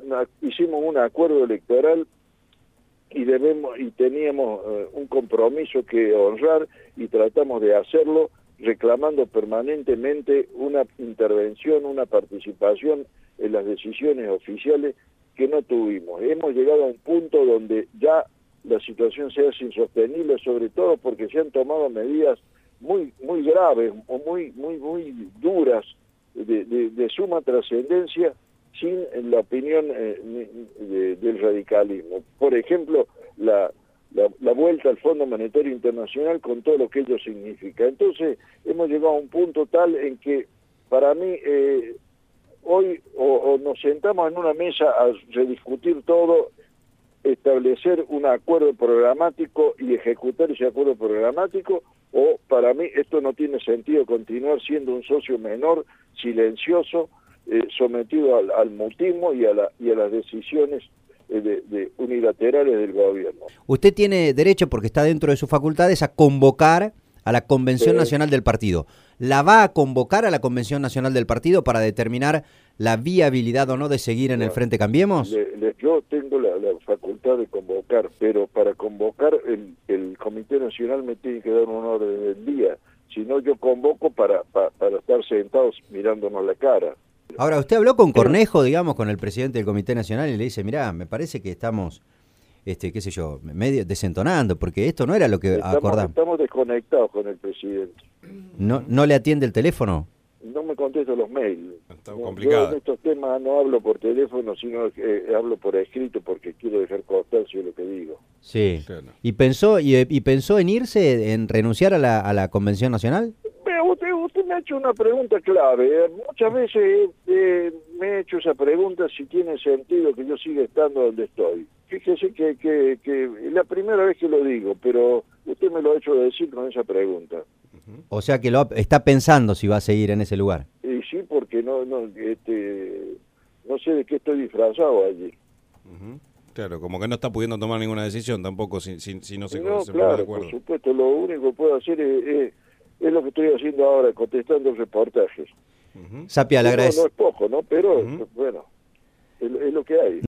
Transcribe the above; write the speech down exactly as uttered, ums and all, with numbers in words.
una, hicimos un acuerdo electoral y debemos y teníamos uh, un compromiso que honrar y tratamos de hacerlo reclamando permanentemente una intervención, una participación en las decisiones oficiales que no tuvimos. Hemos llegado a un punto donde ya la situación se hace insostenible, sobre todo porque se han tomado medidas muy muy graves o muy muy muy duras de, de, de suma trascendencia sin la opinión eh, de, del radicalismo. Por ejemplo, la, la, la vuelta al Fondo Monetario Internacional con todo lo que ello significa. Entonces, hemos llegado a un punto tal en que, para mí, eh, hoy o, o nos sentamos en una mesa a rediscutir todo, establecer un acuerdo programático y ejecutar ese acuerdo programático, o para mí esto no tiene sentido continuar siendo un socio menor, silencioso, Eh, sometido al, al mutismo y a, la, y a las decisiones eh, de, de unilaterales del gobierno. Usted tiene derecho, porque está dentro de sus facultades, a convocar a la Convención Sí. Nacional del Partido. ¿La va a convocar a la Convención Nacional del Partido para determinar la viabilidad o no de seguir en Bueno, el Frente Cambiemos? Le, le, yo tengo la, la facultad de convocar, pero para convocar el, el Comité Nacional me tiene que dar un orden del día. Si no, yo convoco para, para, para estar sentados mirándonos la cara. Ahora, usted habló con Cornejo, digamos, con el presidente del Comité Nacional y le dice, mirá, me parece que estamos, este, qué sé yo, medio desentonando, porque esto no era lo que Estamos, acordamos. estamos desconectados con el presidente. ¿No, no le atiende el teléfono? No me contesto los mails. Está No, complicado. yo en estos temas no hablo por teléfono, sino que eh, hablo por escrito porque quiero dejar constancia de lo que digo. Sí. Claro. ¿Y pensó y, y pensó en irse, en renunciar a la, a la Convención Nacional? Pero usted, usted me ha hecho una pregunta clave. ¿eh? Muchas veces eh, me he hecho esa pregunta si tiene sentido que yo siga estando donde estoy. Fíjese que, que, que es la primera vez que lo digo, pero usted me lo ha hecho decir con esa pregunta. O sea que lo está pensando si va a seguir en ese lugar. Y sí, porque no no este no sé de qué estoy disfrazado allí. Uh-huh. Claro, como que no está pudiendo tomar ninguna decisión tampoco si, si, si no se, No, se pone de claro, acuerdo. por supuesto, lo único que puedo hacer es, es, es lo que estoy haciendo ahora, contestando reportajes. Uh-huh. Sapia, le No, agradezco. no es poco, ¿no? Pero, Uh-huh. bueno, es, es lo que hay.